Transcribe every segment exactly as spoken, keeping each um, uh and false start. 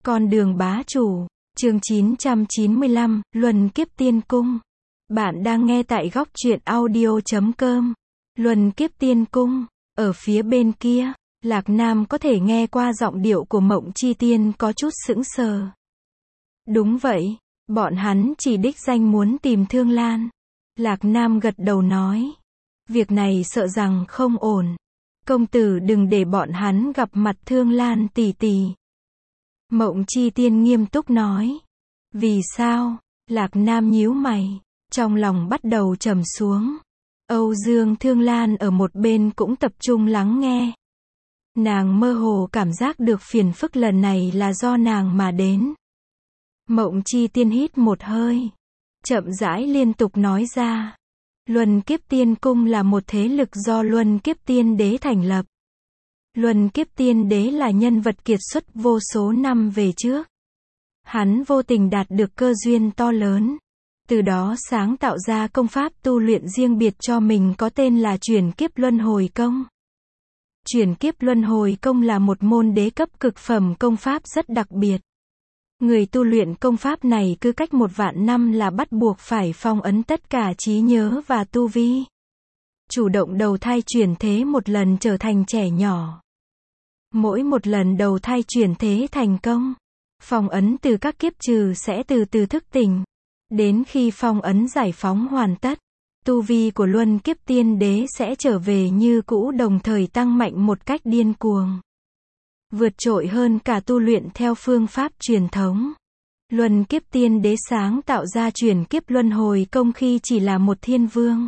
Con đường bá chủ, chương chín trăm chín mươi lăm, Luân kiếp tiên cung. Bạn đang nghe tại góc truyện audio chấm com. Luân kiếp tiên cung, ở phía bên kia, Lạc Nam có thể nghe qua giọng điệu của Mộng Chi Tiên có chút sững sờ. Đúng vậy, bọn hắn chỉ đích danh muốn tìm Thương Lan. Lạc Nam gật đầu nói. Việc này sợ rằng không ổn. Công tử đừng để bọn hắn gặp mặt Thương Lan tỷ tỷ. Mộng Chi Tiên nghiêm túc nói. Vì sao? Lạc Nam nhíu mày, trong lòng bắt đầu trầm xuống. Âu Dương Thương Lan ở một bên cũng tập trung lắng nghe. Nàng mơ hồ cảm giác được phiền phức lần này là do nàng mà đến. Mộng Chi Tiên hít một hơi, chậm rãi liên tục nói ra. Luân kiếp tiên cung là một thế lực do Luân kiếp tiên đế thành lập. Luân kiếp tiên đế là nhân vật kiệt xuất vô số năm về trước. Hắn vô tình đạt được cơ duyên to lớn. Từ đó sáng tạo ra công pháp tu luyện riêng biệt cho mình có tên là Chuyển kiếp luân hồi công. Chuyển kiếp luân hồi công là một môn đế cấp cực phẩm công pháp rất đặc biệt. Người tu luyện công pháp này cứ cách một vạn năm là bắt buộc phải phong ấn tất cả trí nhớ và tu vi. Chủ động đầu thai chuyển thế một lần trở thành trẻ nhỏ. Mỗi một lần đầu thai chuyển thế thành công, phong ấn từ các kiếp trừ sẽ từ từ thức tỉnh. Đến khi phong ấn giải phóng hoàn tất, tu vi của Luân kiếp tiên đế sẽ trở về như cũ, đồng thời tăng mạnh một cách điên cuồng. Vượt trội hơn cả tu luyện theo phương pháp truyền thống. Luân kiếp tiên đế sáng tạo ra chuyển kiếp luân hồi công khi chỉ là một thiên vương.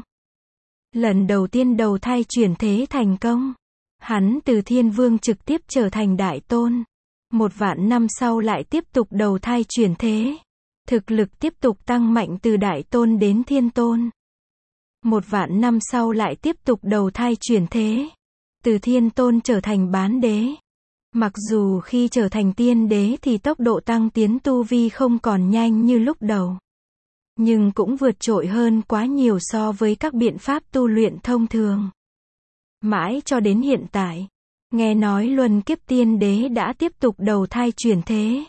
Lần đầu tiên đầu thai chuyển thế thành công, hắn từ thiên vương trực tiếp trở thành đại tôn. Một vạn năm sau lại tiếp tục đầu thai chuyển thế. Thực lực tiếp tục tăng mạnh từ đại tôn đến thiên tôn. Một vạn năm sau lại tiếp tục đầu thai chuyển thế. Từ thiên tôn trở thành bán đế. Mặc dù khi trở thành tiên đế thì tốc độ tăng tiến tu vi không còn nhanh như lúc đầu. Nhưng cũng vượt trội hơn quá nhiều so với các biện pháp tu luyện thông thường. Mãi cho đến hiện tại, nghe nói Luân kiếp tiên đế đã tiếp tục đầu thai chuyển thế.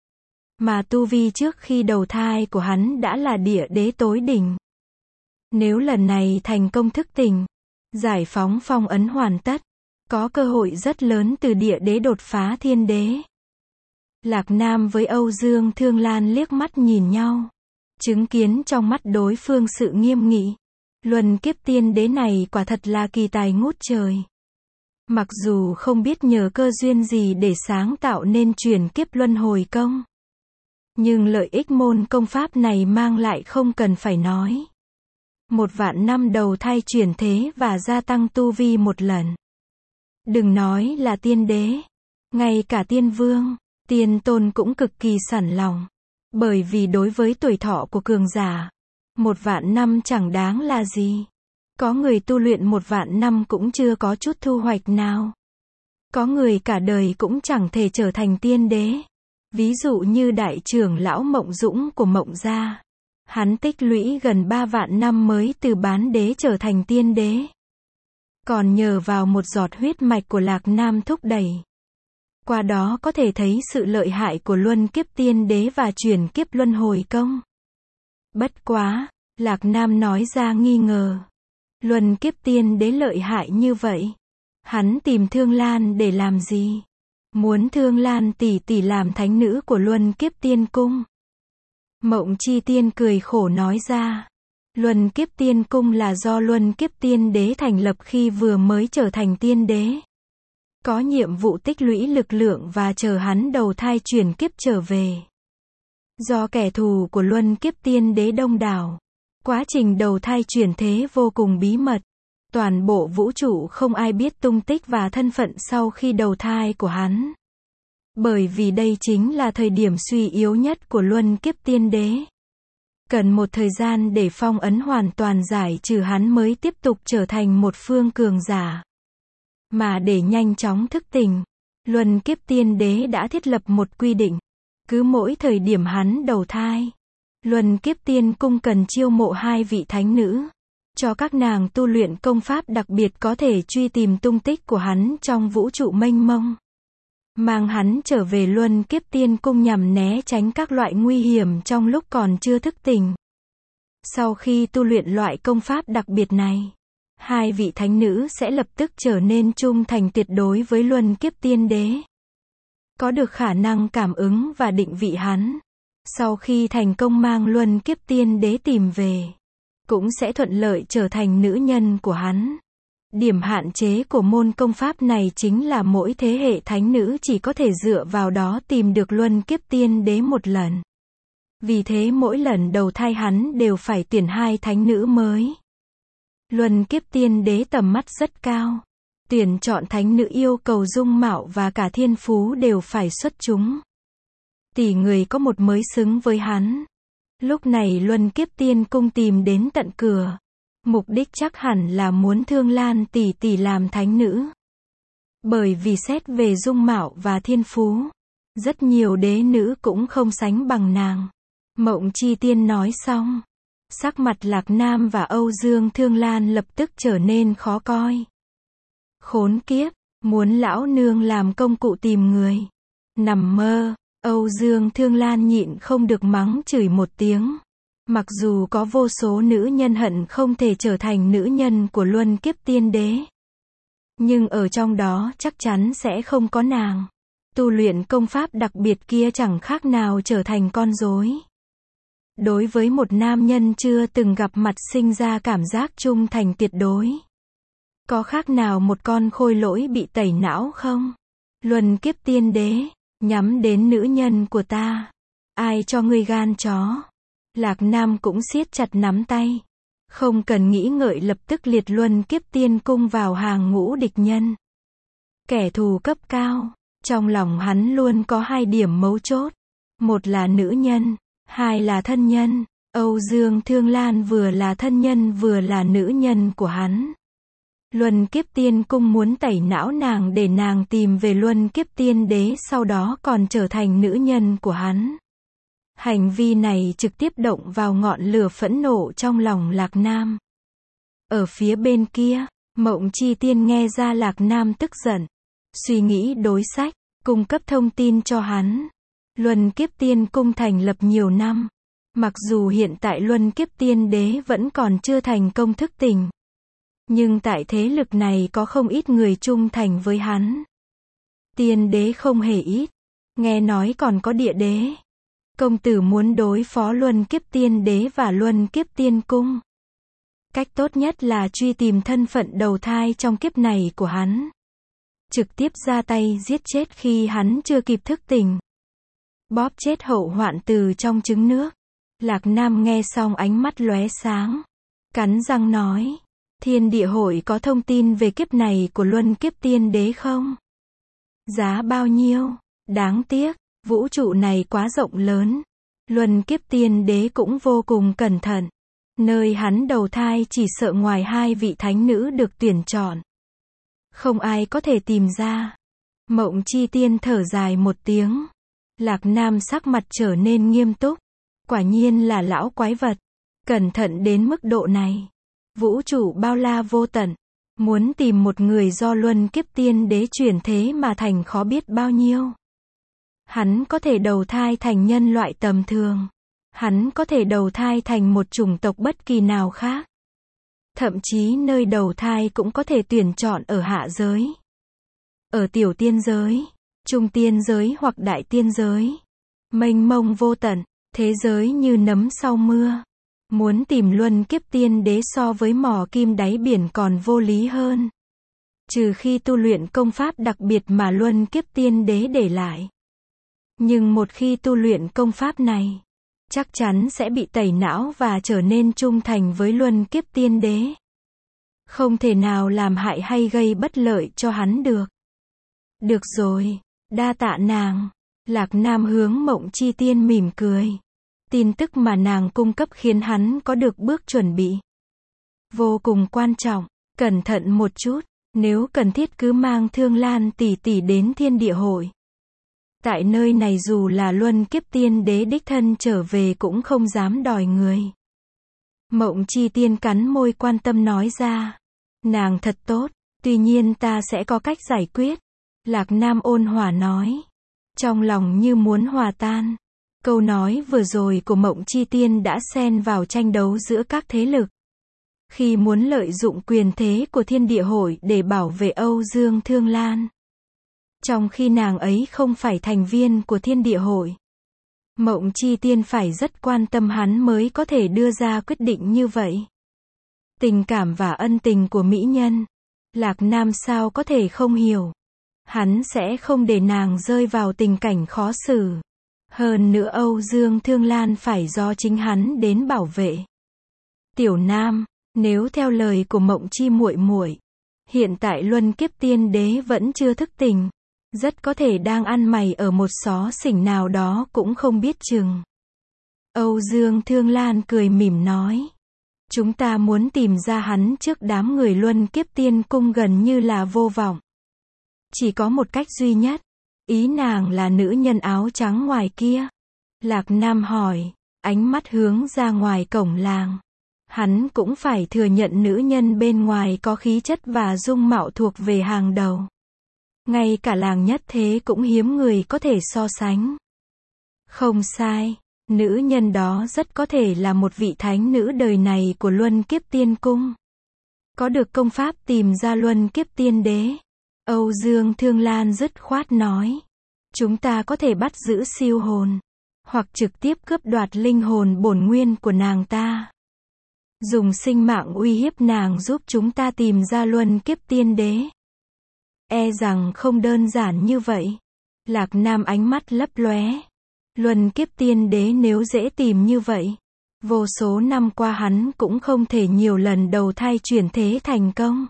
Mà tu vi trước khi đầu thai của hắn đã là địa đế tối đỉnh. Nếu lần này thành công thức tỉnh, giải phóng phong ấn hoàn tất, có cơ hội rất lớn từ địa đế đột phá thiên đế. Lạc Nam với Âu Dương Thương Lan liếc mắt nhìn nhau, chứng kiến trong mắt đối phương sự nghiêm nghị. Luân kiếp tiên đế này quả thật là kỳ tài ngút trời. Mặc dù không biết nhờ cơ duyên gì để sáng tạo nên chuyển kiếp luân hồi công, nhưng lợi ích môn công pháp này mang lại không cần phải nói. Một vạn năm đầu thai chuyển thế và gia tăng tu vi một lần. Đừng nói là tiên đế, ngay cả tiên vương, tiên tôn cũng cực kỳ sẵn lòng. Bởi vì đối với tuổi thọ của cường giả, một vạn năm chẳng đáng là gì. Có người tu luyện một vạn năm cũng chưa có chút thu hoạch nào. Có người cả đời cũng chẳng thể trở thành tiên đế. Ví dụ như đại trưởng lão Mộng Dũng của Mộng gia. Hắn tích lũy gần ba vạn năm mới từ bán đế trở thành tiên đế. Còn nhờ vào một giọt huyết mạch của Lạc Nam thúc đẩy. Qua đó có thể thấy sự lợi hại của Luân kiếp tiên đế và chuyển kiếp luân hồi công. Bất quá, Lạc Nam nói ra nghi ngờ. Luân kiếp tiên đế lợi hại như vậy, hắn tìm Thương Lan để làm gì? Muốn Thương Lan tỷ tỷ làm thánh nữ của Luân kiếp tiên cung. Mộng Chi Tiên cười khổ nói ra. Luân kiếp tiên cung là do Luân kiếp tiên đế thành lập khi vừa mới trở thành tiên đế. Có nhiệm vụ tích lũy lực lượng và chờ hắn đầu thai chuyển kiếp trở về. Do kẻ thù của Luân kiếp tiên đế đông đảo, quá trình đầu thai chuyển thế vô cùng bí mật. Toàn bộ vũ trụ không ai biết tung tích và thân phận sau khi đầu thai của hắn. Bởi vì đây chính là thời điểm suy yếu nhất của Luân kiếp tiên đế. Cần một thời gian để phong ấn hoàn toàn giải trừ hắn mới tiếp tục trở thành một phương cường giả. Mà để nhanh chóng thức tỉnh, Luân kiếp tiên đế đã thiết lập một quy định. Cứ mỗi thời điểm hắn đầu thai, Luân kiếp tiên cung cần chiêu mộ hai vị thánh nữ. Cho các nàng tu luyện công pháp đặc biệt có thể truy tìm tung tích của hắn trong vũ trụ mênh mông. mang hắn trở về Luân Kiếp Tiên Cung nhằm né tránh các loại nguy hiểm trong lúc còn chưa thức tỉnh. Sau khi tu luyện loại công pháp đặc biệt này, hai vị thánh nữ sẽ lập tức trở nên trung thành tuyệt đối với Luân Kiếp Tiên Đế. Có được khả năng cảm ứng và định vị hắn. Sau khi thành công mang Luân Kiếp Tiên Đế tìm về, cũng sẽ thuận lợi trở thành nữ nhân của hắn. Điểm hạn chế của môn công pháp này chính là mỗi thế hệ thánh nữ chỉ có thể dựa vào đó tìm được Luân Kiếp Tiên Đế một lần. Vì thế mỗi lần đầu thai hắn đều phải tuyển hai thánh nữ mới. Luân Kiếp Tiên Đế tầm mắt rất cao. Tuyển chọn thánh nữ yêu cầu dung mạo và cả thiên phú đều phải xuất chúng. Tỷ người có một mới xứng với hắn. Lúc này Luân Kiếp Tiên Cung tìm đến tận cửa. Mục đích chắc hẳn là muốn Thương Lan tỷ tỷ làm thánh nữ. Bởi vì xét về dung mạo và thiên phú, rất nhiều đế nữ cũng không sánh bằng nàng. Mộng Chi Tiên nói xong, sắc mặt Lạc Nam và Âu Dương Thương Lan lập tức trở nên khó coi. Khốn kiếp, muốn lão nương làm công cụ tìm người. Nằm mơ, Âu Dương Thương Lan nhịn không được mắng chửi một tiếng. Mặc dù có vô số nữ nhân hận không thể trở thành nữ nhân của Luân Kiếp Tiên Đế, nhưng ở trong đó chắc chắn sẽ không có nàng. Tu luyện công pháp đặc biệt kia chẳng khác nào trở thành con rối. Đối với một nam nhân chưa từng gặp mặt sinh ra cảm giác trung thành tuyệt đối, có khác nào một con khôi lỗi bị tẩy não không? Luân Kiếp Tiên Đế, nhắm đến nữ nhân của ta. Ai cho ngươi gan chó? Lạc Nam cũng siết chặt nắm tay. Không cần nghĩ ngợi lập tức liệt Luân Kiếp Tiên Cung vào hàng ngũ địch nhân. Kẻ thù cấp cao. Trong lòng hắn luôn có hai điểm mấu chốt. Một là nữ nhân, hai là thân nhân. Âu Dương Thương Lan vừa là thân nhân vừa là nữ nhân của hắn. Luân Kiếp Tiên Cung muốn tẩy não nàng để nàng tìm về Luân Kiếp Tiên Đế, sau đó còn trở thành nữ nhân của hắn. Hành vi này trực tiếp động vào ngọn lửa phẫn nộ trong lòng Lạc Nam. Ở phía bên kia, Mộng Chi Tiên nghe ra Lạc Nam tức giận, suy nghĩ đối sách, cung cấp thông tin cho hắn. Luân Kiếp Tiên Cung thành lập nhiều năm. Mặc dù hiện tại Luân Kiếp Tiên Đế vẫn còn chưa thành công thức tỉnh, nhưng tại thế lực này có không ít người trung thành với hắn. Tiên đế không hề ít, nghe nói còn có địa đế. Công tử muốn đối phó Luân Kiếp Tiên Đế và Luân Kiếp Tiên Cung. Cách tốt nhất là truy tìm thân phận đầu thai trong kiếp này của hắn. Trực tiếp ra tay giết chết khi hắn chưa kịp thức tỉnh. Bóp chết hậu hoạn từ trong trứng nước. Lạc Nam nghe xong ánh mắt lóe sáng. Cắn răng nói. Thiên địa hội có thông tin về kiếp này của Luân Kiếp Tiên Đế không? Giá bao nhiêu? Đáng tiếc, vũ trụ này quá rộng lớn. Luân Kiếp Tiên Đế cũng vô cùng cẩn thận. Nơi hắn đầu thai chỉ sợ ngoài hai vị thánh nữ được tuyển chọn, không ai có thể tìm ra. Mộng Chi Tiên thở dài một tiếng. Lạc Nam sắc mặt trở nên nghiêm túc. Quả nhiên là lão quái vật. Cẩn thận đến mức độ này. Vũ trụ bao la vô tận. Muốn tìm một người do Luân Kiếp Tiên Đế chuyển thế mà thành khó biết bao nhiêu. Hắn có thể đầu thai thành nhân loại tầm thường. Hắn có thể đầu thai thành một chủng tộc bất kỳ nào khác. Thậm chí nơi đầu thai cũng có thể tuyển chọn ở hạ giới, ở tiểu tiên giới, trung tiên giới hoặc đại tiên giới. Mênh mông vô tận, thế giới như nấm sau mưa. Muốn tìm Luân Kiếp Tiên Đế so với mò kim đáy biển còn vô lý hơn. Trừ khi tu luyện công pháp đặc biệt mà Luân Kiếp Tiên Đế để lại. Nhưng một khi tu luyện công pháp này, chắc chắn sẽ bị tẩy não và trở nên trung thành với Luân Kiếp Tiên Đế. Không thể nào làm hại hay gây bất lợi cho hắn được. Được rồi, đa tạ nàng. Lạc Nam hướng Mộng Chi Tiên mỉm cười. Tin tức mà nàng cung cấp khiến hắn có được bước chuẩn bị vô cùng quan trọng. Cẩn thận một chút, nếu cần thiết cứ mang Thương Lan tỷ tỷ đến Thiên Địa Hội. Tại nơi này dù là Luân Kiếp Tiên Đế đích thân trở về cũng không dám đòi người. Mộng Chi Tiên cắn môi quan tâm nói ra. Nàng thật tốt, tuy nhiên ta sẽ có cách giải quyết. Lạc Nam ôn hòa nói. Trong lòng như muốn hòa tan. Câu nói vừa rồi của Mộng Chi Tiên đã xen vào tranh đấu giữa các thế lực. Khi muốn lợi dụng quyền thế của Thiên Địa Hội để bảo vệ Âu Dương Thương Lan. Trong khi nàng ấy không phải thành viên của Thiên Địa Hội. Mộng Chi Tiên phải rất quan tâm hắn mới có thể đưa ra quyết định như vậy. Tình cảm và ân tình của mỹ nhân. Lạc Nam sao có thể không hiểu. Hắn sẽ không để nàng rơi vào tình cảnh khó xử. Hơn nữa Âu Dương Thương Lan phải do chính hắn đến bảo vệ. Tiểu Nam, nếu theo lời của Mộng Chi muội muội, hiện tại Luân Kiếp Tiên Đế vẫn chưa thức tỉnh, rất có thể đang ăn mày ở một xó xỉnh nào đó cũng không biết chừng. Âu Dương Thương Lan cười mỉm nói. Chúng ta muốn tìm ra hắn trước đám người Luân Kiếp Tiên Cung gần như là vô vọng. Chỉ có một cách duy nhất. Ý nàng là nữ nhân áo trắng ngoài kia. Lạc Nam hỏi, ánh mắt hướng ra ngoài cổng làng. Hắn cũng phải thừa nhận nữ nhân bên ngoài có khí chất và dung mạo thuộc về hàng đầu. Ngay cả làng nhất thế cũng hiếm người có thể so sánh. Không sai, nữ nhân đó rất có thể là một vị thánh nữ đời này của Luân Kiếp Tiên Cung. Có được công pháp tìm ra Luân Kiếp Tiên Đế. Âu Dương Thương Lan dứt khoát nói. Chúng ta có thể bắt giữ siêu hồn. Hoặc trực tiếp cướp đoạt linh hồn bổn nguyên của nàng ta. Dùng sinh mạng uy hiếp nàng giúp chúng ta tìm ra Luân Kiếp Tiên Đế. E rằng không đơn giản như vậy. Lạc Nam ánh mắt lấp lóe. Luân Kiếp Tiên Đế nếu dễ tìm như vậy. Vô số năm qua hắn cũng không thể nhiều lần đầu thai chuyển thế thành công.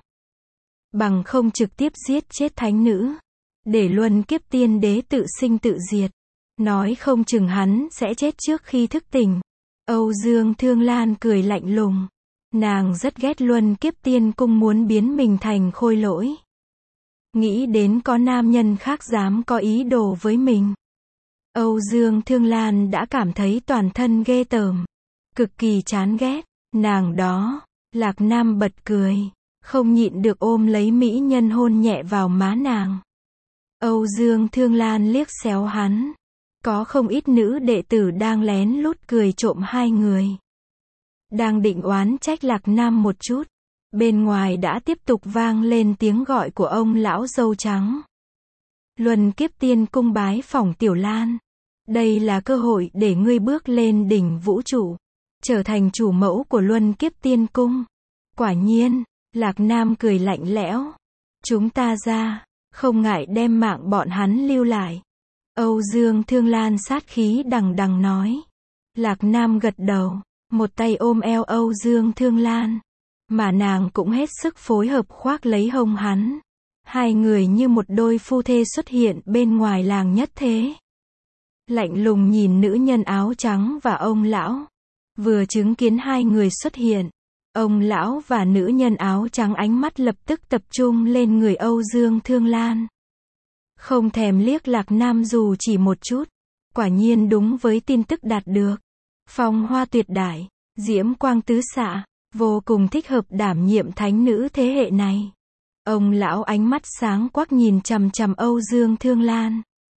Bằng không trực tiếp giết chết thánh nữ. Để Luân Kiếp Tiên Đế tự sinh tự diệt. Nói không chừng hắn sẽ chết trước khi thức tỉnh. Âu Dương Thương Lan cười lạnh lùng. Nàng rất ghét Luân Kiếp Tiên Cung muốn biến mình thành khôi lỗi. Nghĩ đến có nam nhân khác dám có ý đồ với mình. Âu Dương Thương Lan đã cảm thấy toàn thân ghê tởm. Cực kỳ chán ghét. Nàng đó. Lạc Nam bật cười. Không nhịn được ôm lấy mỹ nhân hôn nhẹ vào má nàng. Âu Dương Thương Lan liếc xéo hắn. Có không ít nữ đệ tử đang lén lút cười trộm hai người. Đang định oán trách Lạc Nam một chút. Bên ngoài đã tiếp tục vang lên tiếng gọi của ông lão râu trắng. Luân Kiếp Tiên Cung bái phỏng Tiểu Lan. Đây là cơ hội để ngươi bước lên đỉnh vũ trụ. Trở thành chủ mẫu của Luân Kiếp Tiên Cung. Quả nhiên, Lạc Nam cười lạnh lẽo. Chúng ta ra, không ngại đem mạng bọn hắn lưu lại. Âu Dương Thương Lan sát khí đằng đằng nói. Lạc Nam gật đầu, một tay ôm eo Âu Dương Thương Lan. Mà nàng cũng hết sức phối hợp khoác lấy hông hắn. Hai người như một đôi phu thê xuất hiện bên ngoài làng nhất thế. Lạnh lùng nhìn nữ nhân áo trắng và ông lão. Vừa chứng kiến hai người xuất hiện. Ông lão và nữ nhân áo trắng ánh mắt lập tức tập trung lên người Âu Dương Thương Lan. Không thèm liếc Lạc Nam dù chỉ một chút. Quả nhiên đúng với tin tức đạt được. Phong hoa tuyệt đại, diễm quang tứ xạ, vô cùng thích hợp đảm nhiệm thánh nữ thế hệ này. Ông lão ánh mắt sáng quắc nhìn chằm chằm Âu Dương Thương Lan.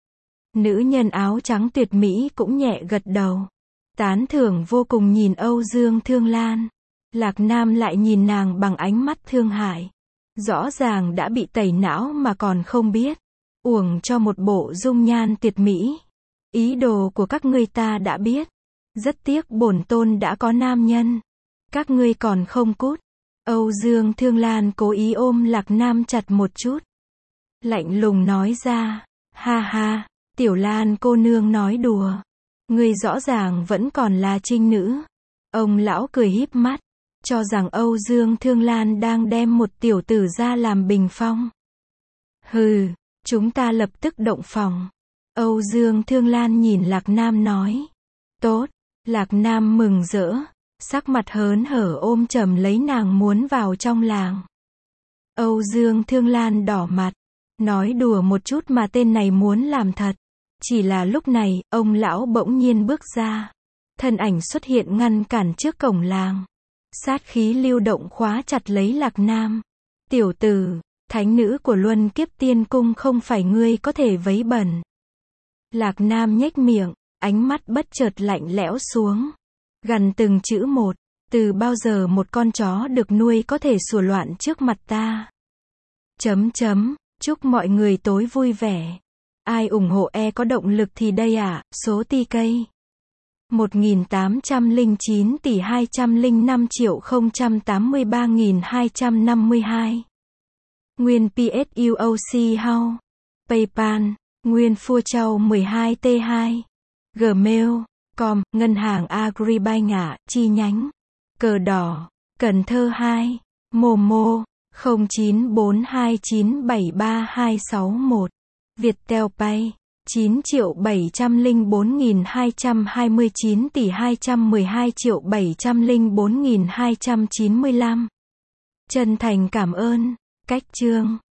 Nữ nhân áo trắng tuyệt mỹ cũng nhẹ gật đầu. Tán thưởng vô cùng nhìn Âu Dương Thương Lan. Lạc Nam lại nhìn nàng bằng ánh mắt thương hại. Rõ ràng đã bị tẩy não mà còn không biết. Uổng cho một bộ dung nhan tuyệt mỹ. Ý đồ của các ngươi ta đã biết. Rất tiếc bổn tôn đã có nam nhân. Các ngươi còn không cút. Âu Dương Thương Lan cố ý ôm Lạc Nam chặt một chút. Lạnh lùng nói ra. Ha ha, Tiểu Lan cô nương nói đùa. Ngươi rõ ràng vẫn còn là trinh nữ. Ông lão cười híp mắt. Cho rằng Âu Dương Thương Lan đang đem một tiểu tử ra làm bình phong. Hừ, chúng ta lập tức động phòng. Âu Dương Thương Lan nhìn Lạc Nam nói. Tốt, Lạc Nam mừng rỡ. Sắc mặt hớn hở ôm chầm lấy nàng muốn vào trong làng. Âu Dương Thương Lan đỏ mặt. Nói đùa một chút mà tên này muốn làm thật. Chỉ là lúc này, ông lão bỗng nhiên bước ra. Thân ảnh xuất hiện ngăn cản trước cổng làng. Sát khí lưu động khóa chặt lấy Lạc Nam. Tiểu tử, Thánh nữ của Luân Kiếp Tiên Cung không phải ngươi có thể vấy bẩn. Lạc Nam nhếch miệng, ánh mắt bất chợt lạnh lẽo xuống. Gần từng chữ một, từ bao giờ một con chó được nuôi có thể sủa loạn trước mặt ta. Chấm chấm, chúc mọi người tối vui vẻ. Ai ủng hộ e có động lực thì đây ạ, à, số tê ca. một nghìn tám trăm lẻ chín tỷ hai trăm lẻ năm triệu không trăm tám mươi ba nghìn hai trăm năm mươi hai. Nguyên pê ét u o xê How. PayPal. Nguyên Phua Châu mười hai T hai. Gmail. Com. Ngân hàng Agribank ạ, chi nhánh. Cờ Đỏ. Cần Thơ hai. Momo. không chín bốn hai chín bảy ba hai sáu một. Viettel Pay. chín triệu bảy trăm lẻ bốn nghìn hai trăm hai mươi chín tỷ hai trăm mười hai triệu bảy trăm lẻ bốn nghìn hai trăm chín mươi lăm. Chân thành cảm ơn. Cách chương.